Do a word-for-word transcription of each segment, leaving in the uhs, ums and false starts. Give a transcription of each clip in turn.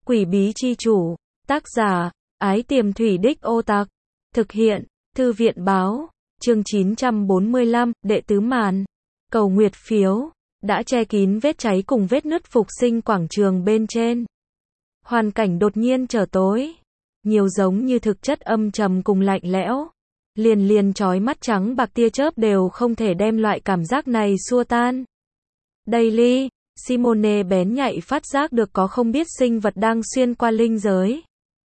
Quỷ bí chi chủ, tác giả, Ái Tiềm Thủy Đích Ô Tặc, thực hiện, Thư viện báo, chương chín trăm bốn mươi lăm, đệ tứ màn, cầu nguyệt phiếu, đã che kín vết cháy cùng vết nứt phục sinh quảng trường bên trên. Hoàn cảnh đột nhiên trở tối, nhiều giống như thực chất âm trầm cùng lạnh lẽo, liền liền chói mắt trắng bạc tia chớp đều không thể đem loại cảm giác này xua tan. Daily, Simone bén nhạy phát giác được có không biết sinh vật đang xuyên qua linh giới.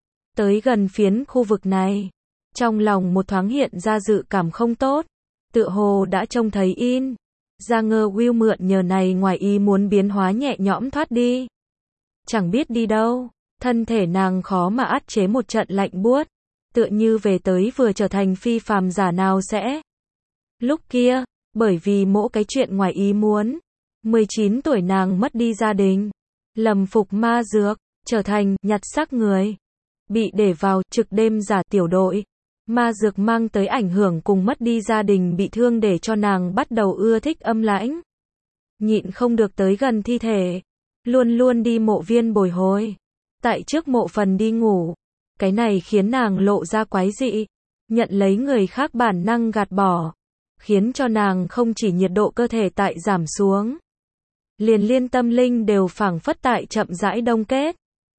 Tới gần phiến khu vực này, trong lòng một thoáng hiện ra dự cảm không tốt, tựa hồ đã trông thấy in. Ra ngơ Will mượn nhờ này ngoài ý muốn biến hóa nhẹ nhõm thoát đi. Chẳng biết đi đâu, thân thể nàng khó mà át chế một trận lạnh buốt, tựa như về tới vừa trở thành phi phàm giả nào sẽ. Lúc kia, bởi vì mỗi cái chuyện ngoài ý muốn, mười chín tuổi nàng mất đi gia đình, lầm phục ma dược, trở thành nhặt xác người, bị để vào trực đêm giả tiểu đội. Ma dược mang tới ảnh hưởng cùng mất đi gia đình bị thương để cho nàng bắt đầu ưa thích âm lãnh. Nhịn không được tới gần thi thể, luôn luôn đi mộ viên bồi hồi. Tại trước mộ phần đi ngủ, cái này khiến nàng lộ ra quái dị, nhận lấy người khác bản năng gạt bỏ, khiến cho nàng không chỉ nhiệt độ cơ thể tại giảm xuống, liền liên tâm linh đều phảng phất tại chậm rãi đông kết,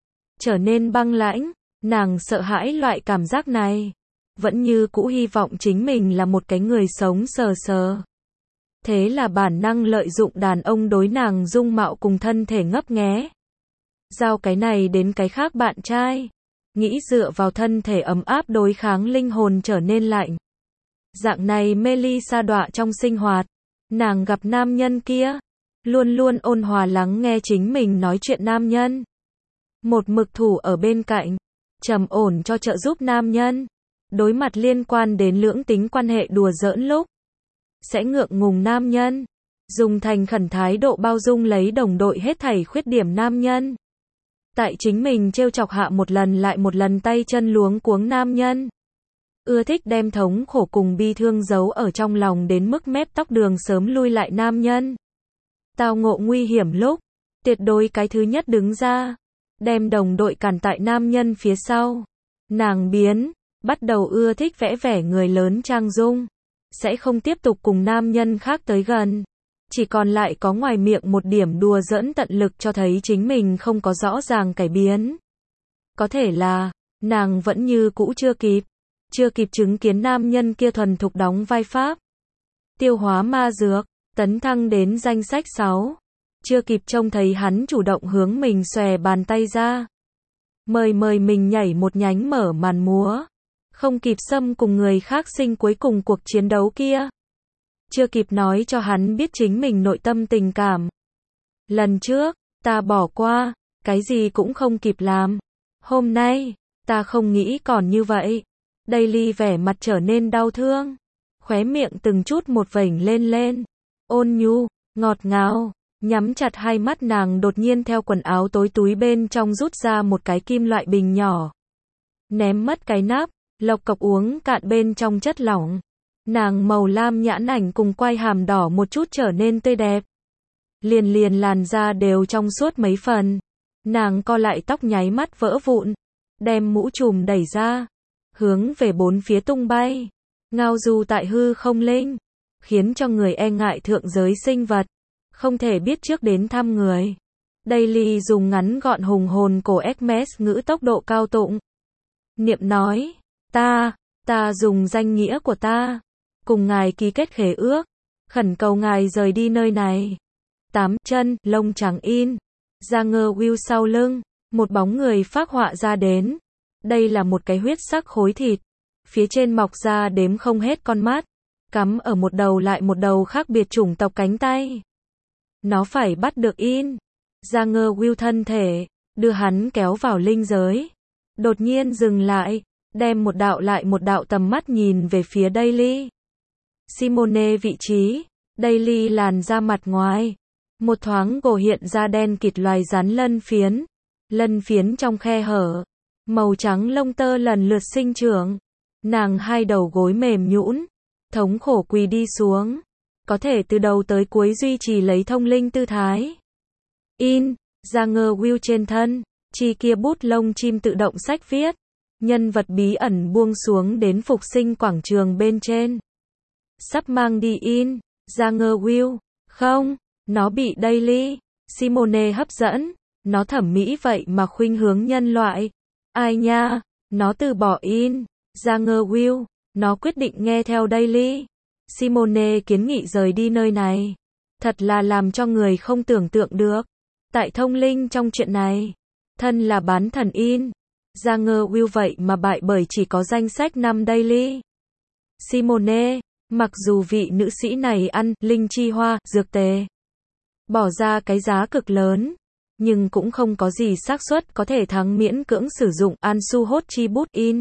trở nên băng lãnh. Nàng sợ hãi loại cảm giác này, vẫn như cũ hy vọng chính mình là một cái người sống sờ sờ. Thế là bản năng lợi dụng đàn ông đối nàng dung mạo cùng thân thể ngấp nghé, giao cái này đến cái khác bạn trai, nghĩ dựa vào thân thể ấm áp đối kháng linh hồn trở nên lạnh. Dạng này mê ly sa đọa trong sinh hoạt, nàng gặp nam nhân kia, luôn luôn ôn hòa lắng nghe chính mình nói chuyện nam nhân. Một mực thủ ở bên cạnh, trầm ổn cho trợ giúp nam nhân. Đối mặt liên quan đến lưỡng tính quan hệ đùa giỡn lúc, sẽ ngượng ngùng nam nhân, dùng thành khẩn thái độ bao dung lấy đồng đội hết thảy khuyết điểm nam nhân. Tại chính mình trêu chọc hạ một lần lại một lần tay chân luống cuống nam nhân. Ưa thích đem thống khổ cùng bi thương giấu ở trong lòng đến mức mép tóc đường sớm lui lại nam nhân. Tao ngộ nguy hiểm lúc, tuyệt đối cái thứ nhất đứng ra, đem đồng đội cản tại nam nhân phía sau. Nàng biến, bắt đầu ưa thích vẽ vẻ người lớn trang dung, sẽ không tiếp tục cùng nam nhân khác tới gần, chỉ còn lại có ngoài miệng một điểm đùa giỡn tận lực cho thấy chính mình không có rõ ràng cải biến. Có thể là, nàng vẫn như cũ chưa kịp, chưa kịp chứng kiến nam nhân kia thuần thục đóng vai pháp. Tiêu hóa ma dược, tấn thăng đến danh sách sáu, chưa kịp trông thấy hắn chủ động hướng mình xòe bàn tay ra. Mời mời mình nhảy một nhánh mở màn múa. Không kịp xâm cùng người khác sinh cuối cùng cuộc chiến đấu kia. Chưa kịp nói cho hắn biết chính mình nội tâm tình cảm. Lần trước, ta bỏ qua, cái gì cũng không kịp làm. Hôm nay, ta không nghĩ còn như vậy. Daily vẻ mặt trở nên đau thương. Khóe miệng từng chút một vểnh lên lên. Ôn nhu, ngọt ngào. Nhắm chặt hai mắt nàng đột nhiên theo quần áo tối túi bên trong rút ra một cái kim loại bình nhỏ. Ném mất cái nắp. Lộc cộc uống cạn bên trong chất lỏng. Nàng màu lam nhãn ảnh cùng quai hàm đỏ một chút trở nên tươi đẹp. Liền liền làn da đều trong suốt mấy phần. Nàng co lại tóc nháy mắt vỡ vụn. Đem mũ trùm đẩy ra. Hướng về bốn phía tung bay. Ngao du tại hư không linh. Khiến cho người e ngại thượng giới sinh vật. Không thể biết trước đến thăm người. Daily dùng ngắn gọn hùng hồn cổ Hermes ngữ tốc độ cao tụng. Niệm nói. Ta, ta dùng danh nghĩa của ta, cùng ngài ký kết khế ước, khẩn cầu ngài rời đi nơi này. Tám chân, lông trắng in, ra ngơ Will sau lưng, một bóng người phác họa ra đến. Đây là một cái huyết sắc khối thịt, phía trên mọc ra đếm không hết con mắt, cắm ở một đầu lại một đầu khác biệt chủng tộc cánh tay. Nó phải bắt được in. Ra ngơ Will thân thể, đưa hắn kéo vào linh giới. Đột nhiên dừng lại. Đem một đạo lại một đạo tầm mắt nhìn về phía Daily. Simone vị trí, Daily làn da mặt ngoài. Một thoáng gồ hiện ra đen kịt loài rắn lân phiến. Lân phiến trong khe hở. Màu trắng lông tơ lần lượt sinh trưởng. Nàng hai đầu gối mềm nhũn, thống khổ quỳ đi xuống. Có thể từ đầu tới cuối duy trì lấy thông linh tư thái. In, ra ngơ Will trên thân. Chi kia bút lông chim tự động sách viết. Nhân vật bí ẩn buông xuống đến phục sinh quảng trường bên trên. Sắp mang đi in. Ra ngơ Will. Không, nó bị Daily Simone hấp dẫn. Nó thẩm mỹ vậy mà khuynh hướng nhân loại. Ai nha, nó từ bỏ in. Ra ngơ Will. Nó quyết định nghe theo Daily Simone kiến nghị rời đi nơi này. Thật là làm cho người không tưởng tượng được. Tại thông linh trong chuyện này, thân là bán thần in. Ra ngơ Will vậy mà bại bởi chỉ có danh sách năm Daily Simone. Mặc dù vị nữ sĩ này ăn linh chi hoa, dược tề, bỏ ra cái giá cực lớn, nhưng cũng không có gì xác suất có thể thắng miễn cưỡng sử dụng Ansu hốt chi bút in.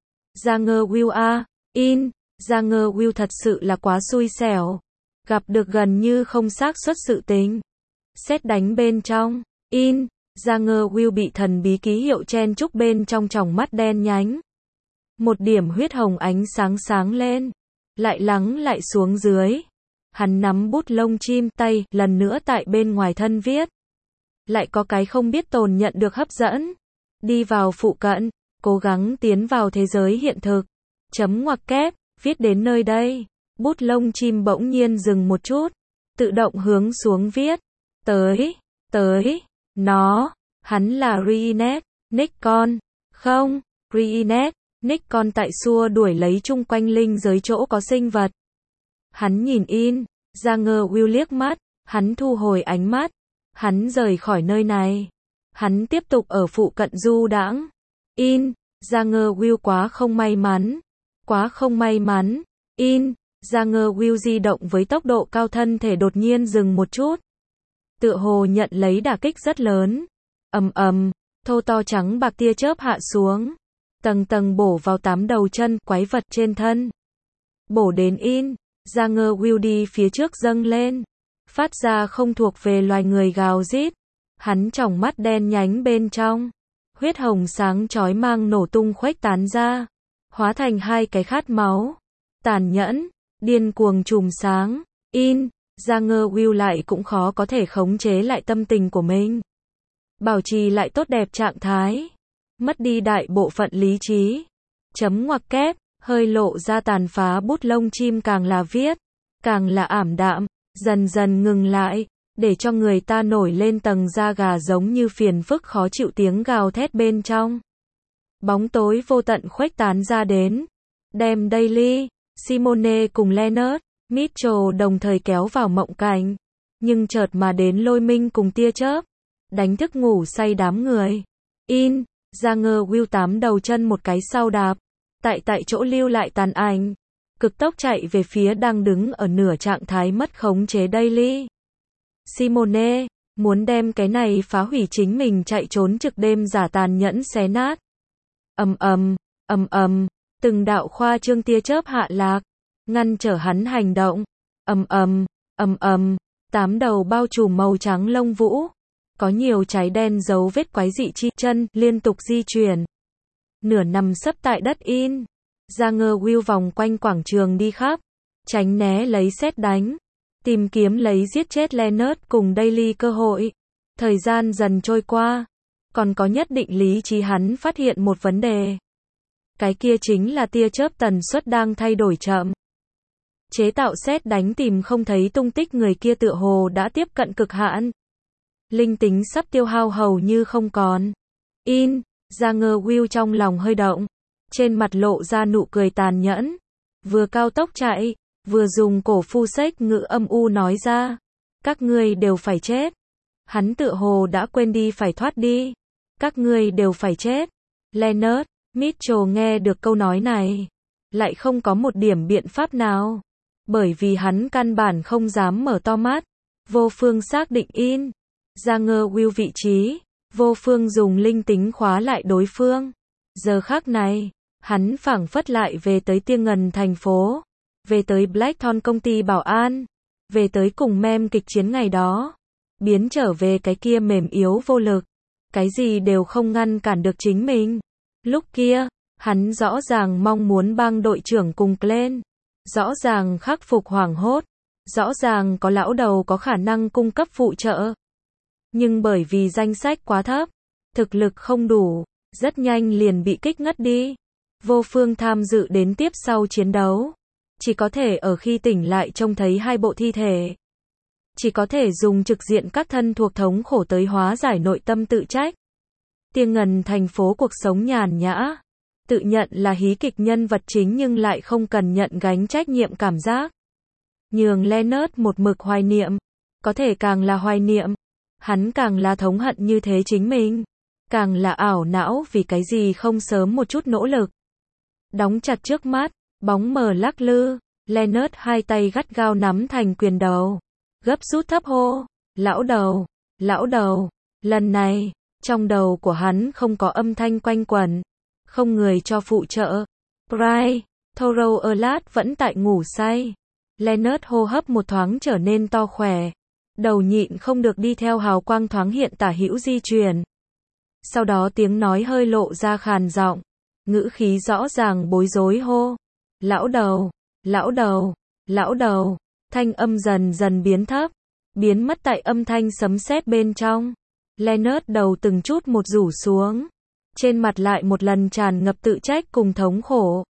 Ra ngơ Will a, in. Ra ngơ Will thật sự là quá xui xẻo. Gặp được gần như không xác suất sự tình. Sét đánh bên trong, in. Ra ngơ Will bị thần bí ký hiệu chen chúc bên trong tròng mắt đen nhánh. Một điểm huyết hồng ánh sáng sáng lên, lại lắng lại xuống dưới. Hắn nắm bút lông chim tay, lần nữa tại bên ngoài thân viết. Lại có cái không biết tồn nhận được hấp dẫn. Đi vào phụ cận, cố gắng tiến vào thế giới hiện thực. Chấm ngoặc kép, viết đến nơi đây. Bút lông chim bỗng nhiên dừng một chút. Tự động hướng xuống viết. Tới, tới, nó, hắn là Reenet, Nikon. Không, Reenet, Nikon tại xua đuổi lấy chung quanh linh giới chỗ có sinh vật. Hắn nhìn in. Ra ngơ Will liếc mắt. Hắn thu hồi ánh mắt. Hắn rời khỏi nơi này. Hắn tiếp tục ở phụ cận du đãng. In. Ra ngơ Will quá không may mắn. Quá không may mắn. In. Ra ngơ Will di động với tốc độ cao, thân thể đột nhiên dừng một chút. Tựa hồ nhận lấy đả kích rất lớn. Ầm ầm, thô to trắng bạc tia chớp hạ xuống. Tầng tầng bổ vào tám đầu chân quái vật trên thân. Bổ đến in. Ra ngơ Will đi phía trước dâng lên. Phát ra không thuộc về loài người gào rít. Hắn tròng mắt đen nhánh bên trong. Huyết hồng sáng chói mang nổ tung khuếch tán ra. Hóa thành hai cái khát máu. Tàn nhẫn, điên cuồng chùm sáng. In. Ra ngơ Will lại cũng khó có thể khống chế lại tâm tình của mình. Bảo trì lại tốt đẹp trạng thái. Mất đi đại bộ phận lý trí. Chấm ngoặc kép, hơi lộ ra tàn phá bút lông chim càng là viết. Càng là ảm đạm, dần dần ngừng lại. Để cho người ta nổi lên tầng da gà giống như phiền phức khó chịu tiếng gào thét bên trong. Bóng tối vô tận khuếch tán ra đến. Đem Daily Simone cùng Leonard Mitchell đồng thời kéo vào mộng cảnh. Nhưng chợt mà đến lôi minh cùng tia chớp. Đánh thức ngủ say đám người. In. Ra ngơ Will tám đầu chân một cái sau đạp. Tại tại chỗ lưu lại tàn ảnh. Cực tốc chạy về phía đang đứng ở nửa trạng thái mất khống chế Daily Simone. Muốn đem cái này phá hủy chính mình chạy trốn trực đêm giả tàn nhẫn xé nát. Ầm ầm, ầm ầm, từng đạo khoa trương tia chớp hạ lạc, ngăn trở hắn hành động. Ầm ầm, ầm ầm, tám đầu bao trùm màu trắng lông vũ, có nhiều cháy đen dấu vết quái dị chi chân liên tục di chuyển. Nửa nằm sấp tại đất in. Ra ngơ Will vòng quanh quảng trường đi khắp, tránh né lấy sét đánh, tìm kiếm lấy giết chết Leonard cùng Daily cơ hội. Thời gian dần trôi qua, còn có nhất định lý trí hắn phát hiện một vấn đề. Cái kia chính là tia chớp tần suất đang thay đổi chậm. Chế tạo sét đánh tìm không thấy tung tích người kia, tựa hồ đã tiếp cận cực hạn. Linh tính sắp tiêu hao hầu như không còn. In. Ra ngơ Will trong lòng hơi động. Trên mặt lộ ra nụ cười tàn nhẫn. Vừa cao tốc chạy, vừa dùng cổ phu xếch ngữ âm u nói ra. Các ngươi đều phải chết. Hắn tựa hồ đã quên đi phải thoát đi. Các ngươi đều phải chết. Leonard Mitchell nghe được câu nói này, lại không có một điểm biện pháp nào. Bởi vì hắn căn bản không dám mở to mắt. Vô phương xác định in. Ra ngơ Will vị trí. Vô phương dùng linh tính khóa lại đối phương. Giờ khắc này, hắn phảng phất lại về tới Tia Ngần thành phố. Về tới Blackthorn công ty bảo an. Về tới cùng mem kịch chiến ngày đó. Biến trở về cái kia mềm yếu vô lực. Cái gì đều không ngăn cản được chính mình. Lúc kia, hắn rõ ràng mong muốn bang đội trưởng cùng Glenn. Rõ ràng khắc phục hoảng hốt. Rõ ràng có lão đầu có khả năng cung cấp phụ trợ. Nhưng bởi vì danh sách quá thấp, thực lực không đủ, rất nhanh liền bị kích ngất đi. Vô phương tham dự đến tiếp sau chiến đấu. Chỉ có thể ở khi tỉnh lại trông thấy hai bộ thi thể. Chỉ có thể dùng trực diện các thân thuộc thống khổ tới hóa giải nội tâm tự trách. Tiên ngần thành phố cuộc sống nhàn nhã. Tự nhận là hí kịch nhân vật chính nhưng lại không cần nhận gánh trách nhiệm cảm giác. Nhường Leonard một mực hoài niệm. Có thể càng là hoài niệm. Hắn càng là thống hận như thế chính mình. Càng là ảo não vì cái gì không sớm một chút nỗ lực. Đóng chặt trước mắt, bóng mờ lắc lư. Leonard hai tay gắt gao nắm thành quyền đầu. Gấp rút thấp hô. Lão đầu, lão đầu. Lần này, trong đầu của hắn không có âm thanh quanh quẩn. Không người cho phụ trợ. Bryce, Thorough Erlat vẫn tại ngủ say. Leonard hô hấp một thoáng trở nên to khỏe. Đầu nhịn không được đi theo hào quang thoáng hiện tả hữu di chuyển. Sau đó tiếng nói hơi lộ ra khàn giọng. Ngữ khí rõ ràng bối rối hô. Lão đầu, lão đầu, lão đầu. Thanh âm dần dần biến thấp. Biến mất tại âm thanh sấm sét bên trong. Leonard đầu từng chút một rủ xuống. Trên mặt lại một lần tràn ngập tự trách cùng thống khổ.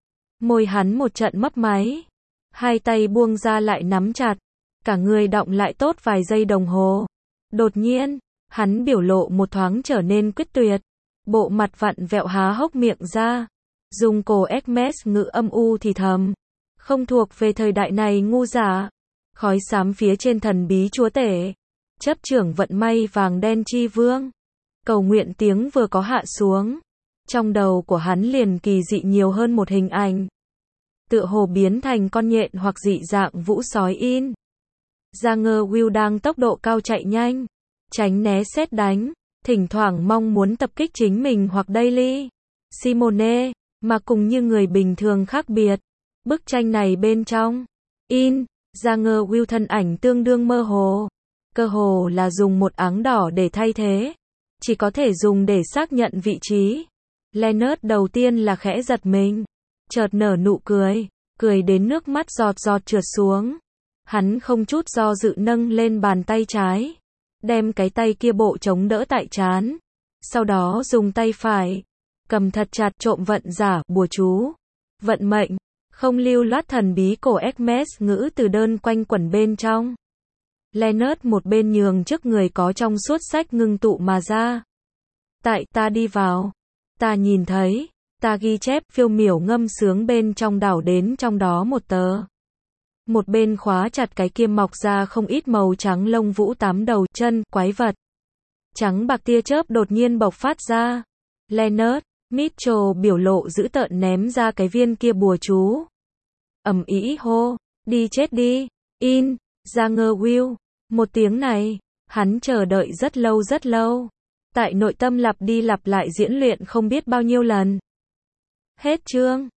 Môi hắn một trận mấp máy. Hai tay buông ra lại nắm chặt. Cả người đọng lại tốt vài giây đồng hồ. Đột nhiên, hắn biểu lộ một thoáng trở nên quyết tuyệt. Bộ mặt vặn vẹo há hốc miệng ra. Dùng cổ Hermes ngữ âm u thì thầm. Không thuộc về thời đại này ngu giả. Khói xám phía trên thần bí chúa tể. Chấp trưởng vận may vàng đen chi vương. Cầu nguyện tiếng vừa có hạ xuống. Trong đầu của hắn liền kỳ dị nhiều hơn một hình ảnh. Tựa hồ biến thành con nhện hoặc dị dạng vũ sói in. Janger Will đang tốc độ cao chạy nhanh. Tránh né sét đánh. Thỉnh thoảng mong muốn tập kích chính mình hoặc Daily. Simone. Mà cùng như người bình thường khác biệt. Bức tranh này bên trong. In. Janger Will thân ảnh tương đương mơ hồ. Cơ hồ là dùng một áng đỏ để thay thế. Chỉ có thể dùng để xác nhận vị trí. Leonard đầu tiên là khẽ giật mình. Chợt nở nụ cười. Cười đến nước mắt giọt giọt trượt xuống. Hắn không chút do dự nâng lên bàn tay trái. Đem cái tay kia bộ chống đỡ tại trán. Sau đó dùng tay phải. Cầm thật chặt trộm vận giả, bùa chú. Vận mệnh. Không lưu loát thần bí cổ Hermes ngữ từ đơn quanh quẩn bên trong. Leonard một bên nhường trước người có trong suốt sách ngưng tụ mà ra. Tại ta đi vào. Ta nhìn thấy. Ta ghi chép phiêu miểu ngâm sướng bên trong đảo đến trong đó một tờ. Một bên khóa chặt cái kia mọc ra không ít màu trắng lông vũ tám đầu chân, quái vật. Trắng bạc tia chớp đột nhiên bộc phát ra. Leonard, Mitchell biểu lộ dữ tợn ném ra cái viên kia bùa chú. Ầm ĩ hô, đi chết đi, in, Janger Will. Một tiếng này, hắn chờ đợi rất lâu rất lâu. Tại nội tâm lặp đi lặp lại diễn luyện không biết bao nhiêu lần. Hết chương.